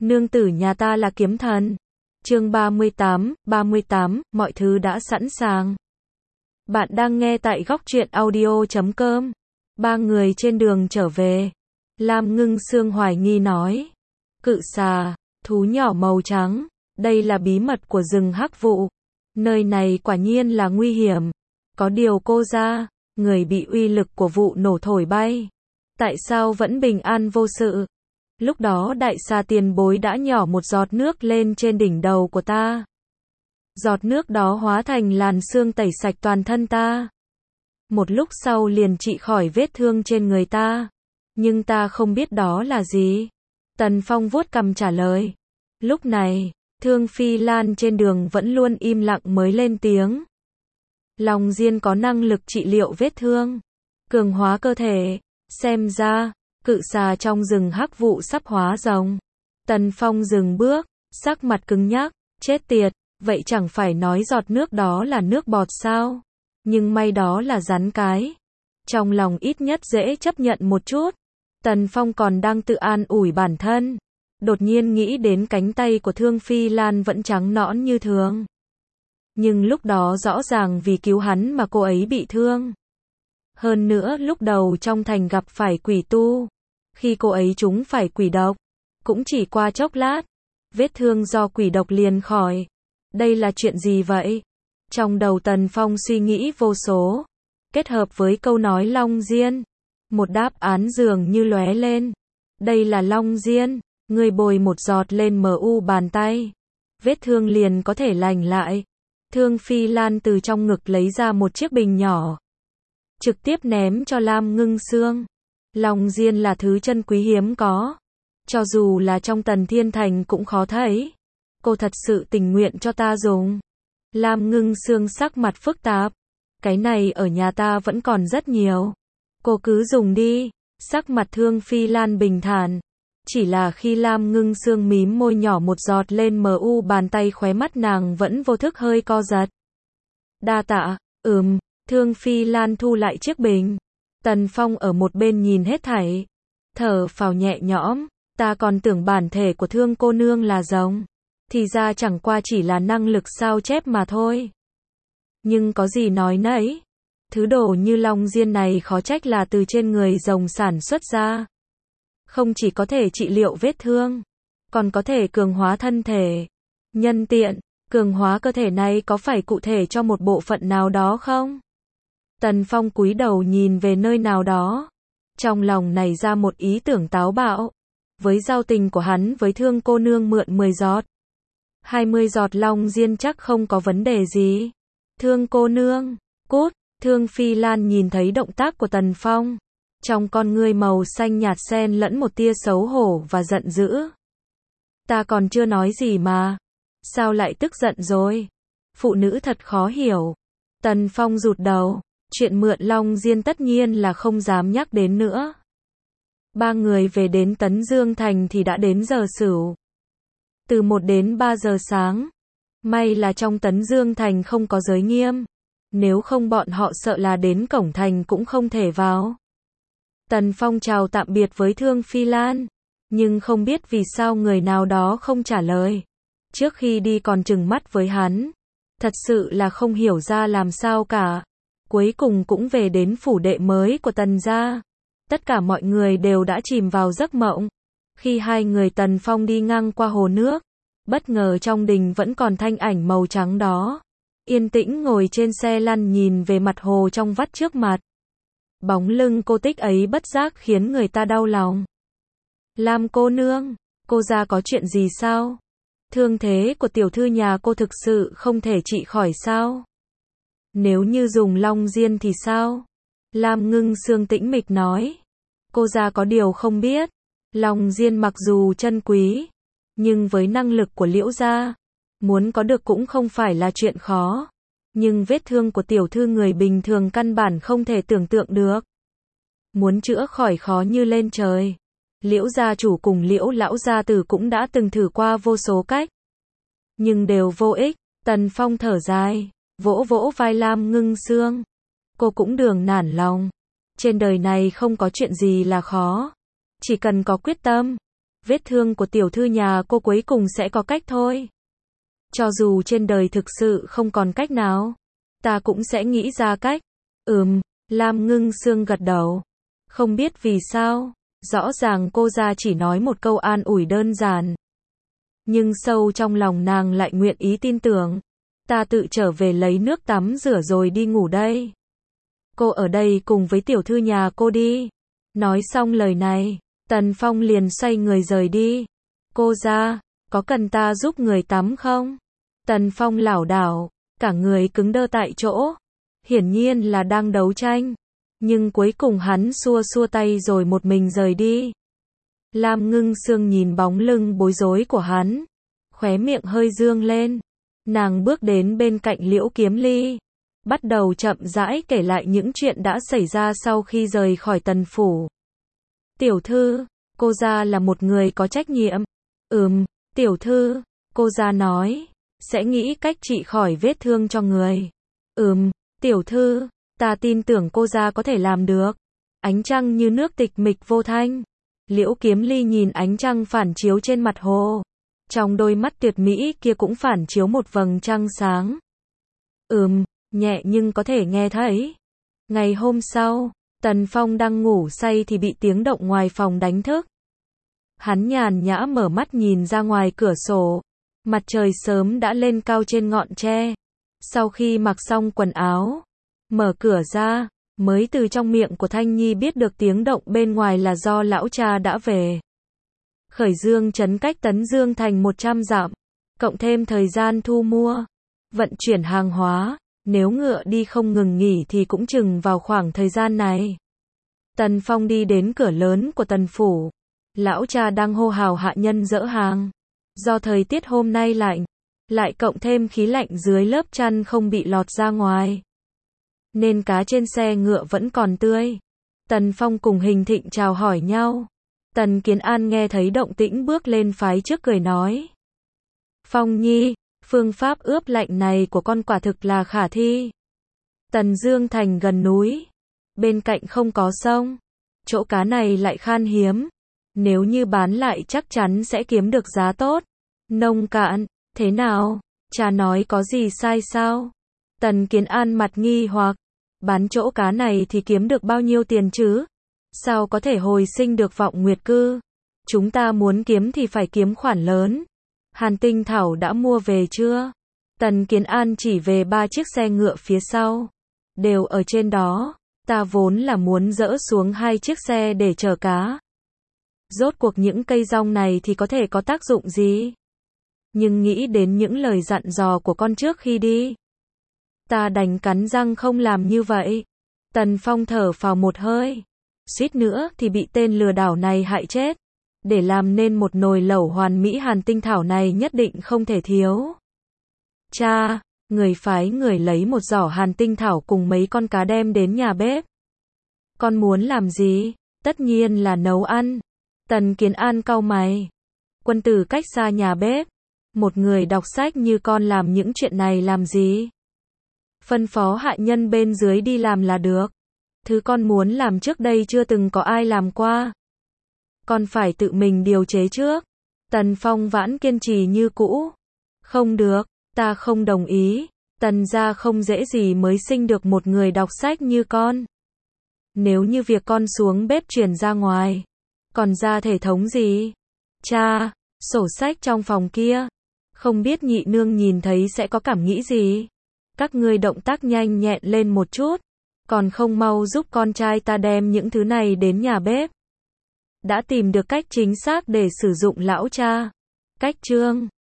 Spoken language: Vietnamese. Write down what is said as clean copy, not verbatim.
Nương tử nhà ta là kiếm thần. Chương 38, mọi thứ đã sẵn sàng. Bạn đang nghe tại góc truyện audio.com. Ba người trên đường trở về. Lam Ngưng Sương hoài nghi nói. Cự xà, thú nhỏ màu trắng, đây là bí mật của rừng Hắc Vụ. Nơi này quả nhiên là nguy hiểm. Có điều cô ra, người bị uy lực của vụ nổ thổi bay. Tại sao vẫn bình an vô sự? Lúc đó đại xà tiền bối đã nhỏ một giọt nước lên trên đỉnh đầu của ta. Giọt nước đó hóa thành làn sương tẩy sạch toàn thân ta. Một lúc sau liền trị khỏi vết thương trên người ta. Nhưng ta không biết đó là gì. Tần Phong vuốt cằm trả lời. Lúc này, Thương Phi Lan trên đường vẫn luôn im lặng mới lên tiếng. Long Diên có năng lực trị liệu vết thương, cường hóa cơ thể. Xem ra, cự xà trong rừng Hắc Vụ sắp hóa rồng. Tần Phong dừng bước, sắc mặt cứng nhắc. Chết tiệt, vậy chẳng phải nói giọt nước đó là nước bọt sao? Nhưng may đó là rắn cái. Trong lòng ít nhất dễ chấp nhận một chút. Tần Phong còn đang tự an ủi bản thân. Đột nhiên nghĩ đến cánh tay của Thương Phi Lan vẫn trắng nõn như thường. Nhưng lúc đó rõ ràng vì cứu hắn mà cô ấy bị thương. Hơn nữa lúc đầu trong thành gặp phải quỷ tu. Khi cô ấy trúng phải quỷ độc, cũng chỉ qua chốc lát, vết thương do quỷ độc liền khỏi. Đây là chuyện gì vậy? Trong đầu Tần Phong suy nghĩ vô số, kết hợp với câu nói Long Diên, một đáp án dường như lóe lên. Đây là Long Diên, người bồi một giọt lên mu bàn tay, vết thương liền có thể lành lại. Thương Phi Lan từ trong ngực lấy ra một chiếc bình nhỏ, trực tiếp ném cho Lam Ngưng Sương. Long Diên là thứ chân quý hiếm có, cho dù là trong Tần Thiên Thành cũng khó thấy. Cô thật sự tình nguyện cho ta dùng. Lam Ngưng Sương sắc mặt phức tạp. Cái này ở nhà ta vẫn còn rất nhiều. Cô cứ dùng đi. Sắc mặt Thương Phi Lan bình thản. Chỉ là khi Lam Ngưng Sương mím môi nhỏ một giọt lên mu bàn tay, khóe mắt nàng vẫn vô thức hơi co giật. Đa tạ. Thương Phi Lan thu lại chiếc bình. Tần Phong ở một bên nhìn hết thảy, thở phào nhẹ nhõm. Ta còn tưởng bản thể của Thương cô nương là rồng, thì ra chẳng qua chỉ là năng lực sao chép mà thôi. Nhưng có gì nói nấy, thứ đồ như Long Diên này khó trách là từ trên người rồng sản xuất ra. Không chỉ có thể trị liệu vết thương, còn có thể cường hóa thân thể. Nhân tiện, cường hóa cơ thể này có phải cụ thể cho một bộ phận nào đó không? Tần Phong cúi đầu nhìn về nơi nào đó, trong lòng nảy ra một ý tưởng táo bạo. Với giao tình của hắn với Thương cô nương mượn 10 giọt, 20 giọt Long Diên chắc không có vấn đề gì. Thương cô nương, cút. Thương Phi Lan nhìn thấy động tác của Tần Phong, trong con ngươi màu xanh nhạt xen lẫn một tia xấu hổ và giận dữ. Ta còn chưa nói gì mà, sao lại tức giận rồi? Phụ nữ thật khó hiểu. Tần Phong rụt đầu, chuyện mượn Long Diên tất nhiên là không dám nhắc đến nữa. Ba người về đến Tấn Dương Thành thì đã đến giờ sửu. Từ 1 đến 3 giờ sáng. May là trong Tấn Dương Thành không có giới nghiêm. Nếu không bọn họ sợ là đến cổng thành cũng không thể vào. Tần Phong chào tạm biệt với Thương Phi Lan. Nhưng không biết vì sao người nào đó không trả lời. Trước khi đi còn trừng mắt với hắn. Thật sự là không hiểu ra làm sao cả. Cuối cùng cũng về đến phủ đệ mới của Tần gia. Tất cả mọi người đều đã chìm vào giấc mộng. Khi hai người Tần Phong đi ngang qua hồ nước, bất ngờ trong đình vẫn còn thanh ảnh màu trắng đó. Yên tĩnh ngồi trên xe lăn nhìn về mặt hồ trong vắt trước mặt. Bóng lưng cô tích ấy bất giác khiến người ta đau lòng. Lam cô nương, cô ra có chuyện gì sao? Thương thế của tiểu thư nhà cô thực sự không thể trị khỏi sao? Nếu như dùng Long Diên thì sao? Lam Ngưng Sương tĩnh mịch nói. Cô ra có điều không biết. Long Diên mặc dù chân quý, nhưng với năng lực của Liễu gia, muốn có được cũng không phải là chuyện khó. Nhưng vết thương của tiểu thư người bình thường căn bản không thể tưởng tượng được. Muốn chữa khỏi khó như lên trời. Liễu gia chủ cùng Liễu lão gia tử cũng đã từng thử qua vô số cách, nhưng đều vô ích. Tần Phong thở dài, vỗ vỗ vai Lam Ngưng Sương. Cô cũng đừng nản lòng. Trên đời này không có chuyện gì là khó. Chỉ cần có quyết tâm, vết thương của tiểu thư nhà cô cuối cùng sẽ có cách thôi. Cho dù trên đời thực sự không còn cách nào, ta cũng sẽ nghĩ ra cách. Lam Ngưng Sương gật đầu. Không biết vì sao, rõ ràng cô ra chỉ nói một câu an ủi đơn giản. Nhưng sâu trong lòng nàng lại nguyện ý tin tưởng. Ta tự trở về lấy nước tắm rửa rồi đi ngủ đây. Cô ở đây cùng với tiểu thư nhà cô đi. Nói xong lời này, Tần Phong liền xoay người rời đi. Cô ra, có cần ta giúp người tắm không? Tần Phong lảo đảo, cả người cứng đơ tại chỗ. Hiển nhiên là đang đấu tranh. Nhưng cuối cùng hắn xua xua tay rồi một mình rời đi. Lam Ngưng Sương nhìn bóng lưng bối rối của hắn. Khóe miệng hơi dương lên. Nàng bước đến bên cạnh Liễu Kiếm Ly. Bắt đầu chậm rãi kể lại những chuyện đã xảy ra sau khi rời khỏi Tần phủ. Tiểu thư, cô gia là một người có trách nhiệm. Tiểu thư, cô gia nói, sẽ nghĩ cách trị khỏi vết thương cho người. Tiểu thư, ta tin tưởng cô gia có thể làm được. Ánh trăng như nước tịch mịch vô thanh. Liễu Kiếm Ly nhìn ánh trăng phản chiếu trên mặt hồ. Trong đôi mắt tuyệt mỹ kia cũng phản chiếu một vầng trăng sáng. Nhẹ nhưng có thể nghe thấy. Ngày hôm sau, Tần Phong đang ngủ say thì bị tiếng động ngoài phòng đánh thức. Hắn nhàn nhã mở mắt nhìn ra ngoài cửa sổ. Mặt trời sớm đã lên cao trên ngọn tre. Sau khi mặc xong quần áo, mở cửa ra, mới từ trong miệng của Thanh Nhi biết được tiếng động bên ngoài là do lão cha đã về. Khởi Dương trấn cách Tấn Dương thành 100 dặm, cộng thêm thời gian thu mua, vận chuyển hàng hóa, nếu ngựa đi không ngừng nghỉ thì cũng chừng vào khoảng thời gian này. Tần Phong đi đến cửa lớn của Tần phủ, lão cha đang hô hào hạ nhân dỡ hàng. Do thời tiết hôm nay lạnh, lại cộng thêm khí lạnh dưới lớp chăn không bị lọt ra ngoài, nên cá trên xe ngựa vẫn còn tươi. Tần Phong cùng Hình Thịnh chào hỏi nhau. Tần Kiến An nghe thấy động tĩnh bước lên phái trước cười nói. Phong Nhi, phương pháp ướp lạnh này của con quả thực là khả thi. Tần Dương thành gần núi, bên cạnh không có sông, chỗ cá này lại khan hiếm. Nếu như bán lại chắc chắn sẽ kiếm được giá tốt. Nông cạn, thế nào? Cha nói có gì sai sao? Tần Kiến An mặt nghi hoặc. Bán chỗ cá này thì kiếm được bao nhiêu tiền chứ? Sao có thể hồi sinh được vọng nguyệt cư? Chúng ta muốn kiếm thì phải kiếm khoản lớn. Hàn Tinh Thảo đã mua về chưa? Tần Kiến An chỉ về 3 chiếc xe ngựa phía sau. Đều ở trên đó. Ta vốn là muốn dỡ xuống 2 chiếc xe để chở cá. Rốt cuộc những cây rong này thì có thể có tác dụng gì? Nhưng nghĩ đến những lời dặn dò của con trước khi đi, ta đành cắn răng không làm như vậy. Tần Phong thở phào một hơi. Suýt nữa thì bị tên lừa đảo này hại chết. Để làm nên một nồi lẩu hoàn mỹ Hàn Tinh Thảo này nhất định không thể thiếu. Cha, người phái người lấy một giỏ Hàn Tinh Thảo cùng mấy con cá đem đến nhà bếp. Con muốn làm gì? Tất nhiên là nấu ăn. Tần Kiến An cau mày. Quân tử cách xa nhà bếp. Một người đọc sách như con làm những chuyện này làm gì? Phân phó hạ nhân bên dưới đi làm là được. Thứ con muốn làm trước đây chưa từng có ai làm qua. Con phải tự mình điều chế trước. Tần Phong vẫn kiên trì như cũ. Không được, ta không đồng ý. Tần gia không dễ gì mới sinh được một người đọc sách như con. Nếu như việc con xuống bếp truyền ra ngoài, còn ra thể thống gì? Cha, sổ sách trong phòng kia, không biết nhị nương nhìn thấy sẽ có cảm nghĩ gì? Các ngươi động tác nhanh nhẹn lên một chút, còn không mau giúp con trai ta đem những thứ này đến nhà bếp. Đã tìm được cách chính xác để sử dụng lão cha. Cách chương